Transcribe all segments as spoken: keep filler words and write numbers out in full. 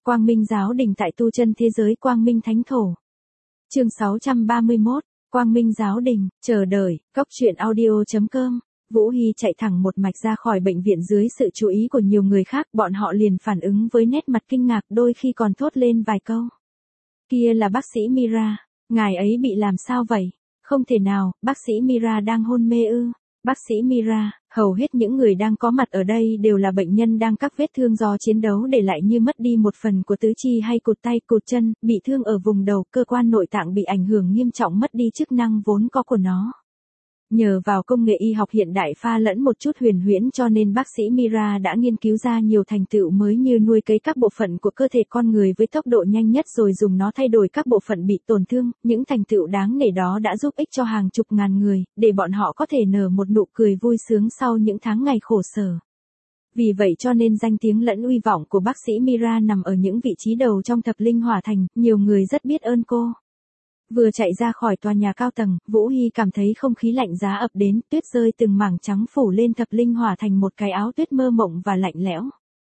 Quang Minh giáo đình tại tu chân thế giới Quang Minh Thánh Thổ. Chương sáu trăm ba mươi mốt, Quang Minh giáo đình, chờ đợi, cốc truyện audio.com. Vũ Hy chạy thẳng một mạch ra khỏi bệnh viện dưới sự chú ý của nhiều người khác, bọn họ liền phản ứng với nét mặt kinh ngạc, đôi khi còn thốt lên vài câu. Kia là bác sĩ Mira, ngài ấy bị làm sao vậy? Không thể nào, bác sĩ Mira đang hôn mê ư? Bác sĩ Mira, hầu hết những người đang có mặt ở đây đều là bệnh nhân đang các vết thương do chiến đấu để lại như mất đi một phần của tứ chi hay cụt tay cụt chân, bị thương ở vùng đầu, cơ quan nội tạng bị ảnh hưởng nghiêm trọng, mất đi chức năng vốn có của nó. Nhờ vào công nghệ y học hiện đại pha lẫn một chút huyền huyễn cho nên bác sĩ Mira đã nghiên cứu ra nhiều thành tựu mới như nuôi cấy các bộ phận của cơ thể con người với tốc độ nhanh nhất rồi dùng nó thay đổi các bộ phận bị tổn thương. Những thành tựu đáng nể đó đã giúp ích cho hàng chục ngàn người, để bọn họ có thể nở một nụ cười vui sướng sau những tháng ngày khổ sở. Vì vậy cho nên danh tiếng lẫn uy vọng của bác sĩ Mira nằm ở những vị trí đầu trong thập linh hỏa thành, nhiều người rất biết ơn cô. Vừa chạy ra khỏi tòa nhà cao tầng, Vũ Hy cảm thấy không khí lạnh giá ập đến, tuyết rơi từng mảng trắng phủ lên thập linh hỏa thành một cái áo tuyết mơ mộng và lạnh lẽo.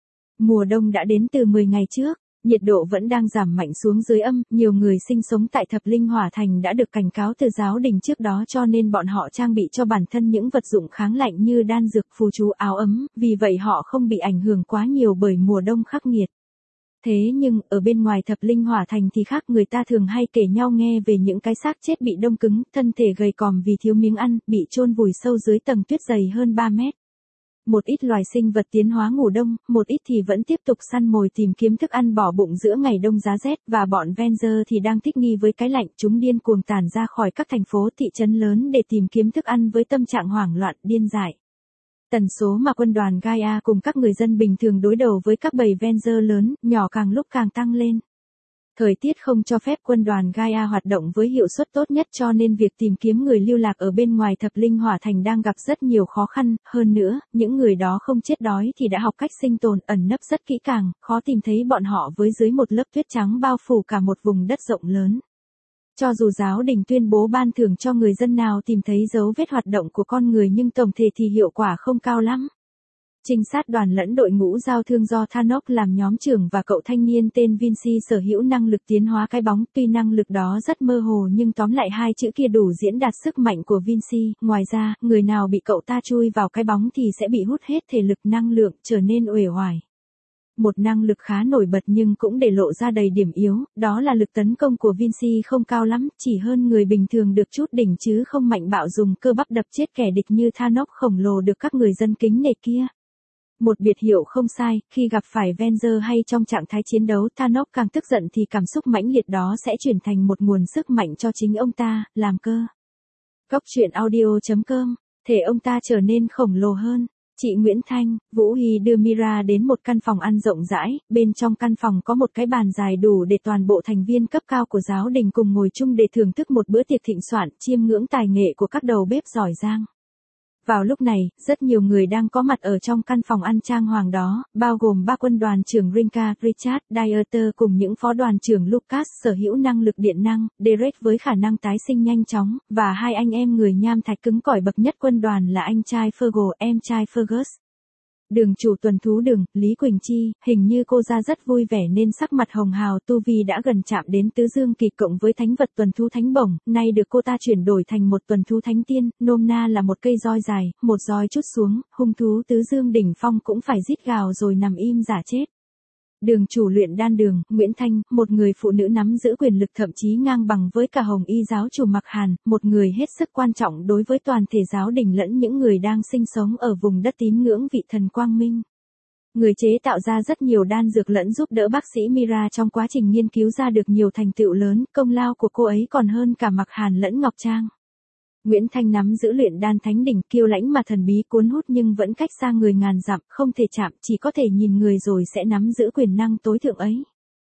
Mùa đông đã đến từ mười ngày trước, nhiệt độ vẫn đang giảm mạnh xuống dưới âm, nhiều người sinh sống tại thập linh hỏa thành đã được cảnh cáo từ giáo đình trước đó cho nên bọn họ trang bị cho bản thân những vật dụng kháng lạnh như đan dược, phù chú, áo ấm, vì vậy họ không bị ảnh hưởng quá nhiều bởi mùa đông khắc nghiệt. Thế nhưng, ở bên ngoài thập linh hỏa thành thì khác, người ta thường hay kể nhau nghe về những cái xác chết bị đông cứng, thân thể gầy còm vì thiếu miếng ăn, bị chôn vùi sâu dưới tầng tuyết dày hơn ba mét. Một ít loài sinh vật tiến hóa ngủ đông, một ít thì vẫn tiếp tục săn mồi tìm kiếm thức ăn bỏ bụng giữa ngày đông giá rét, và bọn Venger thì đang thích nghi với cái lạnh, chúng điên cuồng tản ra khỏi các thành phố thị trấn lớn để tìm kiếm thức ăn với tâm trạng hoảng loạn, điên dại. Tần số mà quân đoàn Gaia cùng các người dân bình thường đối đầu với các bầy Venger lớn, nhỏ càng lúc càng tăng lên. Thời tiết không cho phép quân đoàn Gaia hoạt động với hiệu suất tốt nhất cho nên việc tìm kiếm người lưu lạc ở bên ngoài thập linh hỏa thành đang gặp rất nhiều khó khăn, hơn nữa, những người đó không chết đói thì đã học cách sinh tồn, ẩn nấp rất kỹ càng, khó tìm thấy bọn họ với dưới một lớp tuyết trắng bao phủ cả một vùng đất rộng lớn. Cho dù giáo đình tuyên bố ban thưởng cho người dân nào tìm thấy dấu vết hoạt động của con người nhưng tổng thể thì hiệu quả không cao lắm. Trinh sát đoàn lẫn đội ngũ giao thương do Thanos làm nhóm trưởng và cậu thanh niên tên Vinci sở hữu năng lực tiến hóa cái bóng, tuy năng lực đó rất mơ hồ nhưng tóm lại hai chữ kia đủ diễn đạt sức mạnh của Vinci. Ngoài ra, người nào bị cậu ta chui vào cái bóng thì sẽ bị hút hết thể lực, năng lượng, trở nên uể oải. Một năng lực khá nổi bật nhưng cũng để lộ ra đầy điểm yếu, đó là lực tấn công của Vinci không cao lắm, chỉ hơn người bình thường được chút đỉnh chứ không mạnh bạo dùng cơ bắp đập chết kẻ địch như Thanos khổng lồ được các người dân kính nể kia. Một biệt hiệu không sai, khi gặp phải Venger hay trong trạng thái chiến đấu, Thanos càng tức giận thì cảm xúc mãnh liệt đó sẽ chuyển thành một nguồn sức mạnh cho chính ông ta, làm cơ. Cốc truyện audio.com, thể ông ta trở nên khổng lồ hơn. Chị Nguyễn Thanh, Vũ Hy đưa Mira đến một căn phòng ăn rộng rãi, bên trong căn phòng có một cái bàn dài đủ để toàn bộ thành viên cấp cao của giáo đình cùng ngồi chung để thưởng thức một bữa tiệc thịnh soạn, chiêm ngưỡng tài nghệ của các đầu bếp giỏi giang. Vào lúc này, rất nhiều người đang có mặt ở trong căn phòng ăn trang hoàng đó, bao gồm ba quân đoàn trưởng Rinka, Richard, Dieter cùng những phó đoàn trưởng Lucas sở hữu năng lực điện năng, Derek với khả năng tái sinh nhanh chóng, và hai anh em người nham thạch cứng cỏi bậc nhất quân đoàn là anh trai Fergal, em trai Fergus. Đường chủ tuần thú đường, Lý Quỳnh Chi, hình như cô ra rất vui vẻ nên sắc mặt hồng hào, tu vi đã gần chạm đến tứ dương kỳ cộng với thánh vật tuần thú thánh bổng, nay được cô ta chuyển đổi thành một tuần thú thánh tiên, nôm na là một cây roi dài, một roi chút xuống, hung thú tứ dương đỉnh phong cũng phải rít gào rồi nằm im giả chết. Đường chủ luyện đan đường, Nguyễn Thanh, một người phụ nữ nắm giữ quyền lực thậm chí ngang bằng với cả Hồng Y giáo chủ Mạc Hàn, một người hết sức quan trọng đối với toàn thể giáo đình lẫn những người đang sinh sống ở vùng đất tín ngưỡng vị thần Quang Minh. Người chế tạo ra rất nhiều đan dược lẫn giúp đỡ bác sĩ Mira trong quá trình nghiên cứu ra được nhiều thành tựu lớn, công lao của cô ấy còn hơn cả Mạc Hàn lẫn Ngọc Trang. Nguyễn Thanh nắm giữ luyện đan thánh đỉnh, kiêu lãnh mà thần bí cuốn hút nhưng vẫn cách xa người ngàn dặm, không thể chạm, chỉ có thể nhìn người rồi sẽ nắm giữ quyền năng tối thượng ấy.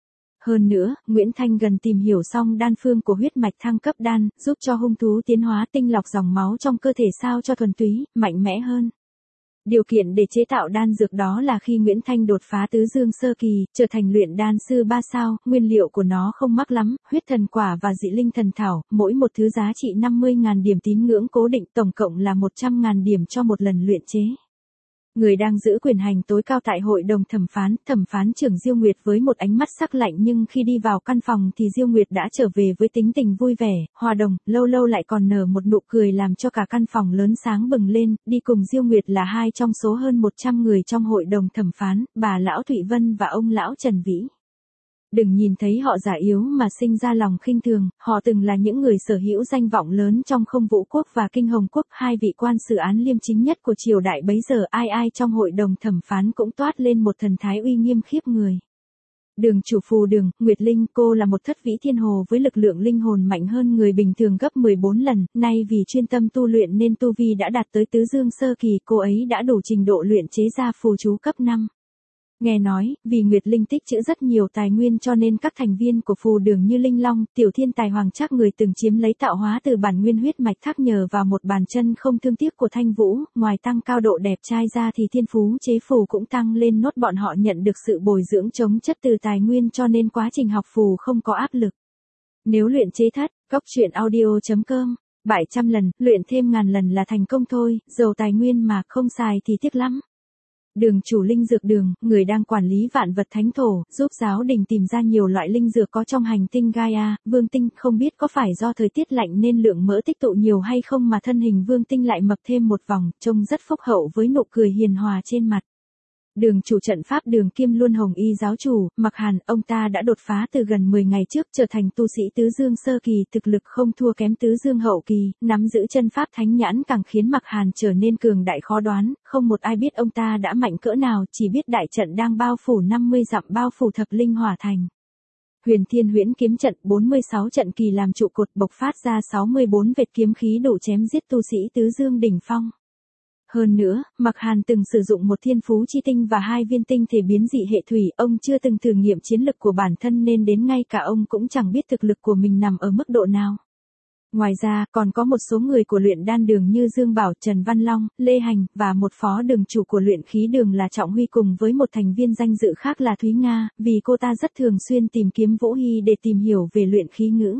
Hơn nữa, Nguyễn Thanh gần tìm hiểu xong đan phương của huyết mạch thăng cấp đan, giúp cho hung thú tiến hóa, tinh lọc dòng máu trong cơ thể sao cho thuần túy, mạnh mẽ hơn. Điều kiện để chế tạo đan dược đó là khi Nguyễn Thanh đột phá tứ dương sơ kỳ, trở thành luyện đan sư ba sao, nguyên liệu của nó không mắc lắm, huyết thần quả và dị linh thần thảo, mỗi một thứ giá trị năm mươi nghìn điểm tín ngưỡng cố định, tổng cộng là một trăm nghìn điểm cho một lần luyện chế. Người đang giữ quyền hành tối cao tại hội đồng thẩm phán, thẩm phán trưởng Diêu Nguyệt với một ánh mắt sắc lạnh, nhưng khi đi vào căn phòng thì Diêu Nguyệt đã trở về với tính tình vui vẻ, hòa đồng, lâu lâu lại còn nở một nụ cười làm cho cả căn phòng lớn sáng bừng lên. Đi cùng Diêu Nguyệt là hai trong số hơn một trăm người trong hội đồng thẩm phán, bà lão Thụy Vân và ông lão Trần Vĩ. Đừng nhìn thấy họ già yếu mà sinh ra lòng khinh thường, họ từng là những người sở hữu danh vọng lớn trong Không Vũ Quốc và Kinh Hồng Quốc, hai vị quan xử án liêm chính nhất của triều đại bấy giờ. Ai ai trong hội đồng thẩm phán cũng toát lên một thần thái uy nghiêm khiếp người. Đường chủ Phù Đường, Nguyệt Linh, cô là một thất vĩ thiên hồ với lực lượng linh hồn mạnh hơn người bình thường gấp mười bốn lần, nay vì chuyên tâm tu luyện nên tu vi đã đạt tới tứ dương sơ kỳ, cô ấy đã đủ trình độ luyện chế ra phù chú cấp năm. Nghe nói, vì Nguyệt Linh tích trữ rất nhiều tài nguyên cho nên các thành viên của Phù Đường như Linh Long, Tiểu Thiên Tài Hoàng Trác người từng chiếm lấy tạo hóa từ bản nguyên huyết mạch thác nhờ vào một bàn chân không thương tiếc của Thanh Vũ, ngoài tăng cao độ đẹp trai ra thì thiên phú chế phù cũng tăng lên nốt. Bọn họ nhận được sự bồi dưỡng chống chất từ tài nguyên cho nên quá trình học phù không có áp lực. Nếu luyện chế thất, cốc truyện audio chấm com, bảy trăm lần, luyện thêm ngàn lần là thành công thôi, giàu tài nguyên mà không xài thì tiếc lắm. Đường chủ Linh Dược Đường, người đang quản lý vạn vật thánh thổ, giúp giáo đình tìm ra nhiều loại linh dược có trong hành tinh Gaia, Vương Tinh, không biết có phải do thời tiết lạnh nên lượng mỡ tích tụ nhiều hay không mà thân hình Vương Tinh lại mập thêm một vòng, trông rất phúc hậu với nụ cười hiền hòa trên mặt. Đường chủ trận pháp Đường Kim Luân Hồng Y giáo chủ, Mặc Hàn, ông ta đã đột phá từ gần mười ngày trước trở thành tu sĩ tứ dương sơ kỳ, thực lực không thua kém tứ dương hậu kỳ, nắm giữ chân pháp thánh nhãn càng khiến Mặc Hàn trở nên cường đại khó đoán, không một ai biết ông ta đã mạnh cỡ nào, chỉ biết đại trận đang bao phủ năm mươi dặm bao phủ thập linh hỏa thành. Huyền Thiên Huyễn kiếm trận, bốn mươi sáu trận kỳ làm trụ cột bộc phát ra sáu mươi bốn vệt kiếm khí đủ chém giết tu sĩ tứ dương đỉnh phong. Hơn nữa, Mặc Hàn từng sử dụng một thiên phú chi tinh và hai viên tinh thể biến dị hệ thủy, ông chưa từng thử nghiệm chiến lực của bản thân nên đến ngay cả ông cũng chẳng biết thực lực của mình nằm ở mức độ nào. Ngoài ra, còn có một số người của luyện đan đường như Dương Bảo, Trần Văn Long, Lê Hành, và một phó đường chủ của luyện khí đường là Trọng Huy cùng với một thành viên danh dự khác là Thúy Nga, vì cô ta rất thường xuyên tìm kiếm Vũ Hy để tìm hiểu về luyện khí ngữ.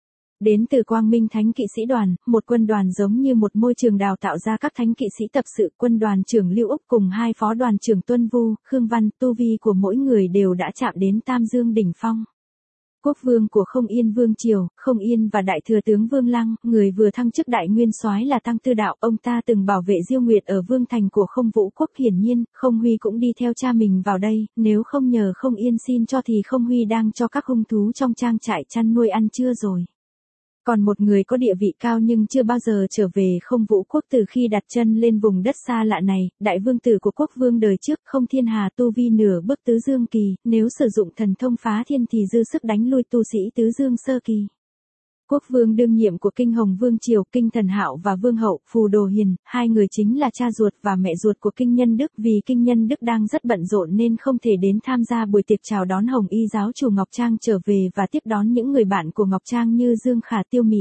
Đến từ Quang Minh Thánh Kỵ Sĩ Đoàn, một quân đoàn giống như một môi trường đào tạo ra các thánh kỵ sĩ tập sự. Quân đoàn trưởng Lưu Úc cùng hai phó đoàn trưởng Tuân Vu, Khương Văn, tu vi của mỗi người đều đã chạm đến Tam Dương đỉnh phong. Quốc vương của Không Yên Vương Triều, Không Yên và đại thừa tướng Vương Lăng, người vừa thăng chức đại nguyên soái là Tăng Tư Đạo, ông ta từng bảo vệ Diêu Nguyệt ở Vương thành của Không Vũ Quốc, hiển nhiên, Không Huy cũng đi theo cha mình vào đây, nếu không nhờ Không Yên xin cho thì Không Huy đang cho các hung thú trong trang trại chăn nuôi ăn trưa rồi. Còn một người có địa vị cao nhưng chưa bao giờ trở về Không Vũ Quốc từ khi đặt chân lên vùng đất xa lạ này, đại vương tử của quốc vương đời trước, Không Thiên Hà, tu vi nửa bước tứ dương kỳ, nếu sử dụng thần thông phá thiên thì dư sức đánh lui tu sĩ tứ dương sơ kỳ. Quốc vương đương nhiệm của Kinh Hồng Vương Triều, Kinh Thần Hạo và Vương hậu, Phù Đồ Hiền, hai người chính là cha ruột và mẹ ruột của Kinh Nhân Đức, vì Kinh Nhân Đức đang rất bận rộn nên không thể đến tham gia buổi tiệc chào đón Hồng Y giáo chủ Ngọc Trang trở về và tiếp đón những người bạn của Ngọc Trang như Dương Khả, Tiêu Mị.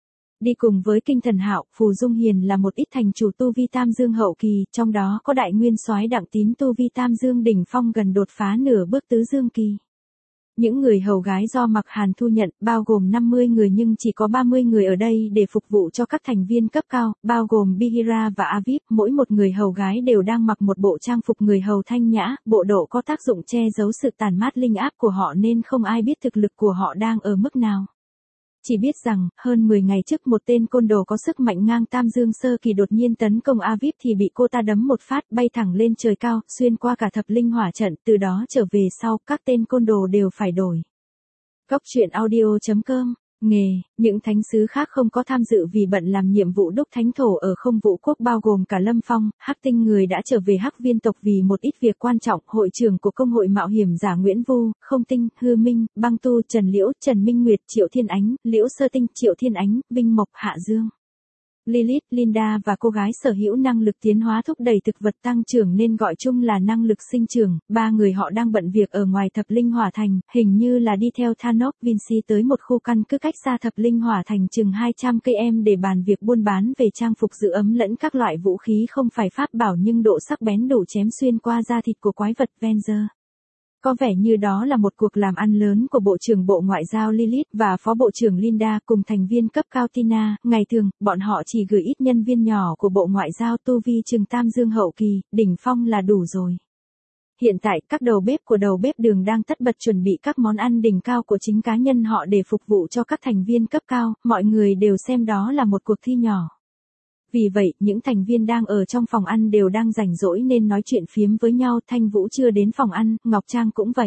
Đi cùng với Kinh Thần Hạo, Phù Dung Hiền là một ít thành chủ tu vi Tam Dương hậu kỳ, trong đó có đại nguyên soái Đặng Tín tu vi Tam Dương đỉnh phong gần đột phá nửa bước tứ dương kỳ. Những người hầu gái do Mặc Hàn thu nhận, bao gồm năm mươi người nhưng chỉ có ba mươi người ở đây để phục vụ cho các thành viên cấp cao, bao gồm Bihira và Aviv, mỗi một người hầu gái đều đang mặc một bộ trang phục người hầu thanh nhã, bộ đồ có tác dụng che giấu sự tàn mát linh áp của họ nên không ai biết thực lực của họ đang ở mức nào. Chỉ biết rằng, hơn mười ngày trước một tên côn đồ có sức mạnh ngang Tam Dương sơ kỳ đột nhiên tấn công Aviv thì bị cô ta đấm một phát bay thẳng lên trời cao, xuyên qua cả thập linh hỏa trận, từ đó trở về sau, các tên côn đồ đều phải đổi. Cốc truyện audio chấm com, nghề, những thánh sứ khác không có tham dự vì bận làm nhiệm vụ đúc thánh thổ ở Không Vũ Quốc bao gồm cả Lâm Phong, Hắc Tinh người đã trở về Hắc Viên tộc vì một ít việc quan trọng, hội trưởng của công hội mạo hiểm giả Nguyễn Vu, Không Tinh, Hư Minh, Băng Tu, Trần Liễu, Trần Minh Nguyệt, Triệu Thiên Ánh, Liễu Sơ Tinh, Triệu Thiên Ánh, Vinh Mộc, Hạ Dương. Lilith, Linda và cô gái sở hữu năng lực tiến hóa thúc đẩy thực vật tăng trưởng nên gọi chung là năng lực sinh trưởng, ba người họ đang bận việc ở ngoài thập linh hỏa thành, hình như là đi theo Thanos Vinci tới một khu căn cứ cách xa thập linh hỏa thành chừng hai trăm cây em để bàn việc buôn bán về trang phục giữ ấm lẫn các loại vũ khí không phải pháp bảo nhưng độ sắc bén đủ chém xuyên qua da thịt của quái vật Venger. Có vẻ như đó là một cuộc làm ăn lớn của Bộ trưởng Bộ Ngoại giao Lilith và Phó Bộ trưởng Linda cùng thành viên cấp cao Tina. Ngày thường, bọn họ chỉ gửi ít nhân viên nhỏ của Bộ Ngoại giao tu vi chừng tam dương hậu kỳ, đỉnh phong là đủ rồi. Hiện tại, các đầu bếp của đầu bếp đường đang tất bật chuẩn bị các món ăn đỉnh cao của chính cá nhân họ để phục vụ cho các thành viên cấp cao, mọi người đều xem đó là một cuộc thi nhỏ. Vì vậy, những thành viên đang ở trong phòng ăn đều đang rảnh rỗi nên nói chuyện phiếm với nhau. Thanh Vũ chưa đến phòng ăn, Ngọc Trang cũng vậy.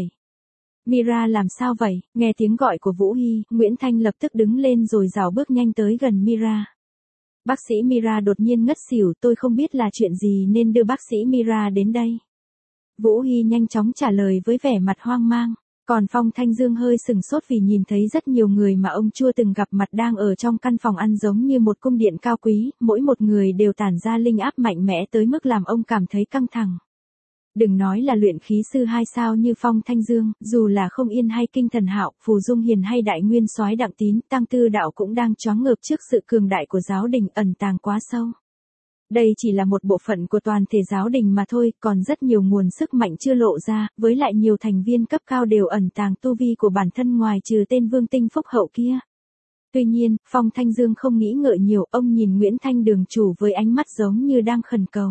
Mira làm sao vậy? Nghe tiếng gọi của Vũ Hy, Nguyễn Thanh lập tức đứng lên rồi rảo bước nhanh tới gần Mira. Bác sĩ Mira đột nhiên ngất xỉu, tôi không biết là chuyện gì nên đưa bác sĩ Mira đến đây. Vũ Hy nhanh chóng trả lời với vẻ mặt hoang mang. Còn Phong Thanh Dương hơi sừng sốt vì nhìn thấy rất nhiều người mà ông chưa từng gặp mặt đang ở trong căn phòng ăn giống như một cung điện cao quý, mỗi một người đều tản ra linh áp mạnh mẽ tới mức làm ông cảm thấy căng thẳng. Đừng nói là luyện khí sư hai sao như Phong Thanh Dương, dù là Không Yên hay Kinh Thần Hạo, Phù Dung Hiền hay Đại Nguyên Soái Đặng Tín, Tăng Tư Đạo cũng đang choáng ngợp trước sự cường đại của giáo đình ẩn tàng quá sâu. Đây chỉ là một bộ phận của toàn thể giáo đình mà thôi, còn rất nhiều nguồn sức mạnh chưa lộ ra, với lại nhiều thành viên cấp cao đều ẩn tàng tu vi của bản thân ngoài trừ tên Vương Tinh Phúc Hậu kia. Tuy nhiên, Phong Thanh Dương không nghĩ ngợi nhiều, ông nhìn Nguyễn Thanh đường chủ với ánh mắt giống như đang khẩn cầu.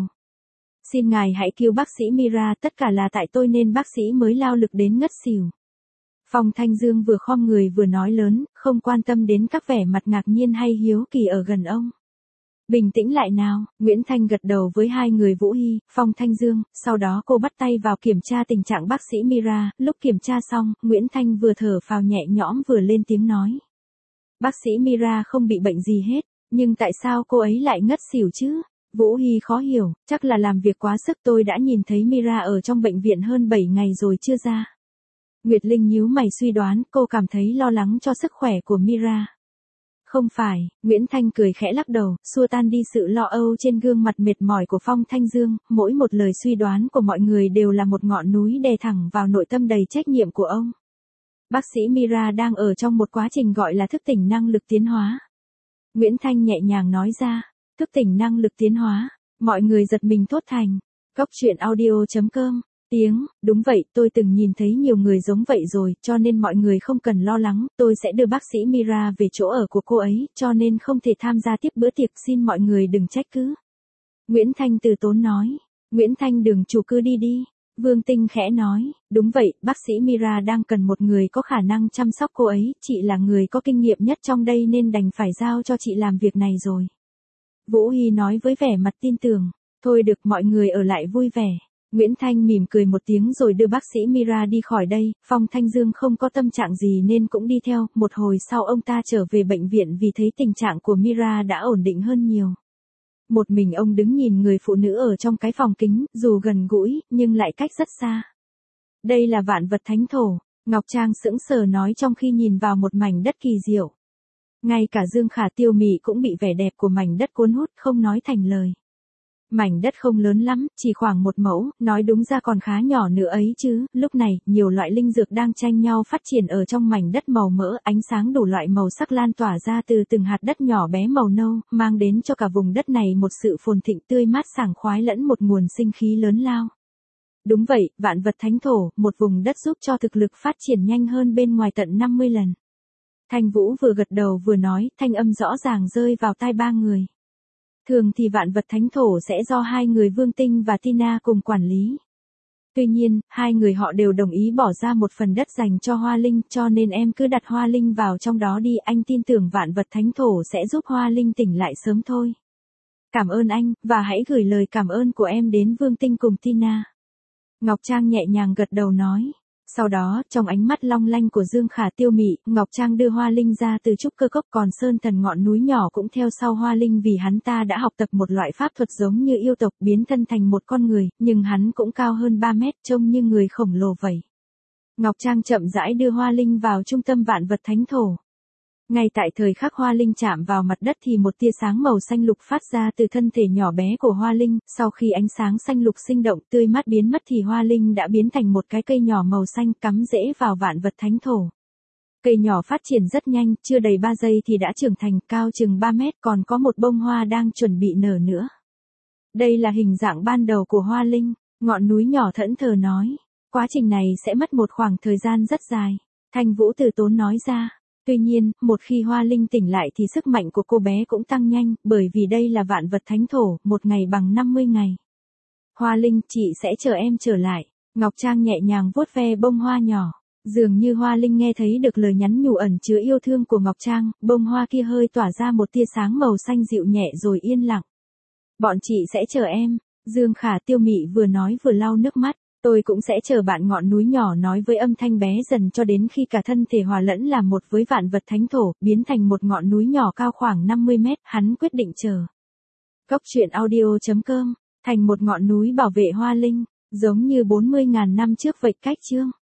Xin ngài hãy cứu bác sĩ Mira, tất cả là tại tôi nên bác sĩ mới lao lực đến ngất xỉu. Phong Thanh Dương vừa khom người vừa nói lớn, không quan tâm đến các vẻ mặt ngạc nhiên hay hiếu kỳ ở gần ông. Bình tĩnh lại nào, Nguyễn Thanh gật đầu với hai người Vũ Hy, Phong Thanh Dương, sau đó cô bắt tay vào kiểm tra tình trạng bác sĩ Mira, lúc kiểm tra xong, Nguyễn Thanh vừa thở phào nhẹ nhõm vừa lên tiếng nói. Bác sĩ Mira không bị bệnh gì hết, nhưng tại sao cô ấy lại ngất xỉu chứ? Vũ Hy khó hiểu, chắc là làm việc quá sức, tôi đã nhìn thấy Mira ở trong bệnh viện hơn bảy ngày rồi chưa ra. Nguyệt Linh nhíu mày suy đoán, cô cảm thấy lo lắng cho sức khỏe của Mira. Không phải, Nguyễn Thanh cười khẽ lắc đầu, xua tan đi sự lo âu trên gương mặt mệt mỏi của Phong Thanh Dương, mỗi một lời suy đoán của mọi người đều là một ngọn núi đè thẳng vào nội tâm đầy trách nhiệm của ông. Bác sĩ Mira đang ở trong một quá trình gọi là thức tỉnh năng lực tiến hóa. Nguyễn Thanh nhẹ nhàng nói ra, thức tỉnh năng lực tiến hóa, mọi người giật mình thốt thành. Góc truyện audio chấm com Tiếng, đúng vậy, tôi từng nhìn thấy nhiều người giống vậy rồi, cho nên mọi người không cần lo lắng, tôi sẽ đưa bác sĩ Mira về chỗ ở của cô ấy, cho nên không thể tham gia tiếp bữa tiệc, xin mọi người đừng trách cứ. Nguyễn Thanh từ tốn nói, Nguyễn Thanh đường chủ cứ đi đi. Vương Tinh khẽ nói, đúng vậy, bác sĩ Mira đang cần một người có khả năng chăm sóc cô ấy, chị là người có kinh nghiệm nhất trong đây nên đành phải giao cho chị làm việc này rồi. Vũ Hy nói với vẻ mặt tin tưởng, thôi được, mọi người ở lại vui vẻ. Nguyễn Thanh mỉm cười một tiếng rồi đưa bác sĩ Mira đi khỏi đây, Phong Thanh Dương không có tâm trạng gì nên cũng đi theo, một hồi sau ông ta trở về bệnh viện vì thấy tình trạng của Mira đã ổn định hơn nhiều. Một mình ông đứng nhìn người phụ nữ ở trong cái phòng kính, dù gần gũi, nhưng lại cách rất xa. Đây là vạn vật thánh thổ, Ngọc Trang sững sờ nói trong khi nhìn vào một mảnh đất kỳ diệu. Ngay cả Dương Khả Tiêu Mị cũng bị vẻ đẹp của mảnh đất cuốn hút không nói thành lời. Mảnh đất không lớn lắm, chỉ khoảng một mẫu, nói đúng ra còn khá nhỏ nữa ấy chứ, lúc này, nhiều loại linh dược đang tranh nhau phát triển ở trong mảnh đất màu mỡ, ánh sáng đủ loại màu sắc lan tỏa ra từ từng hạt đất nhỏ bé màu nâu, mang đến cho cả vùng đất này một sự phồn thịnh tươi mát sảng khoái lẫn một nguồn sinh khí lớn lao. Đúng vậy, vạn vật thánh thổ, một vùng đất giúp cho thực lực phát triển nhanh hơn bên ngoài tận năm mươi lần. Thanh Vũ vừa gật đầu vừa nói, thanh âm rõ ràng rơi vào tai ba người. Thường thì vạn vật thánh thổ sẽ do hai người Vương Tinh và Tina cùng quản lý. Tuy nhiên, hai người họ đều đồng ý bỏ ra một phần đất dành cho Hoa Linh, cho nên em cứ đặt Hoa Linh vào trong đó đi, anh tin tưởng vạn vật thánh thổ sẽ giúp Hoa Linh tỉnh lại sớm thôi. Cảm ơn anh, và hãy gửi lời cảm ơn của em đến Vương Tinh cùng Tina. Ngọc Trang nhẹ nhàng gật đầu nói. Sau đó, trong ánh mắt long lanh của Dương Khả Tiêu Mị, Ngọc Trang đưa Hoa Linh ra từ trúc cơ cốc, còn Sơn Thần ngọn núi nhỏ cũng theo sau Hoa Linh vì hắn ta đã học tập một loại pháp thuật giống như yêu tộc biến thân thành một con người, nhưng hắn cũng cao hơn ba mét trông như người khổng lồ vậy. Ngọc Trang chậm rãi đưa Hoa Linh vào trung tâm vạn vật thánh thổ. Ngay tại thời khắc Hoa Linh chạm vào mặt đất thì một tia sáng màu xanh lục phát ra từ thân thể nhỏ bé của Hoa Linh, sau khi ánh sáng xanh lục sinh động tươi mát biến mất thì Hoa Linh đã biến thành một cái cây nhỏ màu xanh cắm rễ vào vạn vật thánh thổ. Cây nhỏ phát triển rất nhanh, chưa đầy ba giây thì đã trưởng thành, cao chừng ba mét, còn có một bông hoa đang chuẩn bị nở nữa. Đây là hình dạng ban đầu của Hoa Linh, ngọn núi nhỏ thẫn thờ nói. Quá trình này sẽ mất một khoảng thời gian rất dài. Thanh Vũ từ tốn nói ra. Tuy nhiên, một khi Hoa Linh tỉnh lại thì sức mạnh của cô bé cũng tăng nhanh, bởi vì đây là vạn vật thánh thổ, một ngày bằng năm mươi ngày. Hoa Linh, chị sẽ chờ em trở lại. Ngọc Trang nhẹ nhàng vuốt ve bông hoa nhỏ. Dường như Hoa Linh nghe thấy được lời nhắn nhủ ẩn chứa yêu thương của Ngọc Trang, bông hoa kia hơi tỏa ra một tia sáng màu xanh dịu nhẹ rồi yên lặng. Bọn chị sẽ chờ em, Dương Khả Tiêu Mị vừa nói vừa lau nước mắt. Tôi cũng sẽ chờ bạn, ngọn núi nhỏ nói với âm thanh bé dần cho đến khi cả thân thể hòa lẫn làm một với vạn vật thánh thổ, biến thành một ngọn núi nhỏ cao khoảng năm mươi mét, hắn quyết định chờ. Cốc truyện audio chấm com, thành một ngọn núi bảo vệ Hoa Linh, giống như bốn mươi nghìn năm trước vậy. Cách chương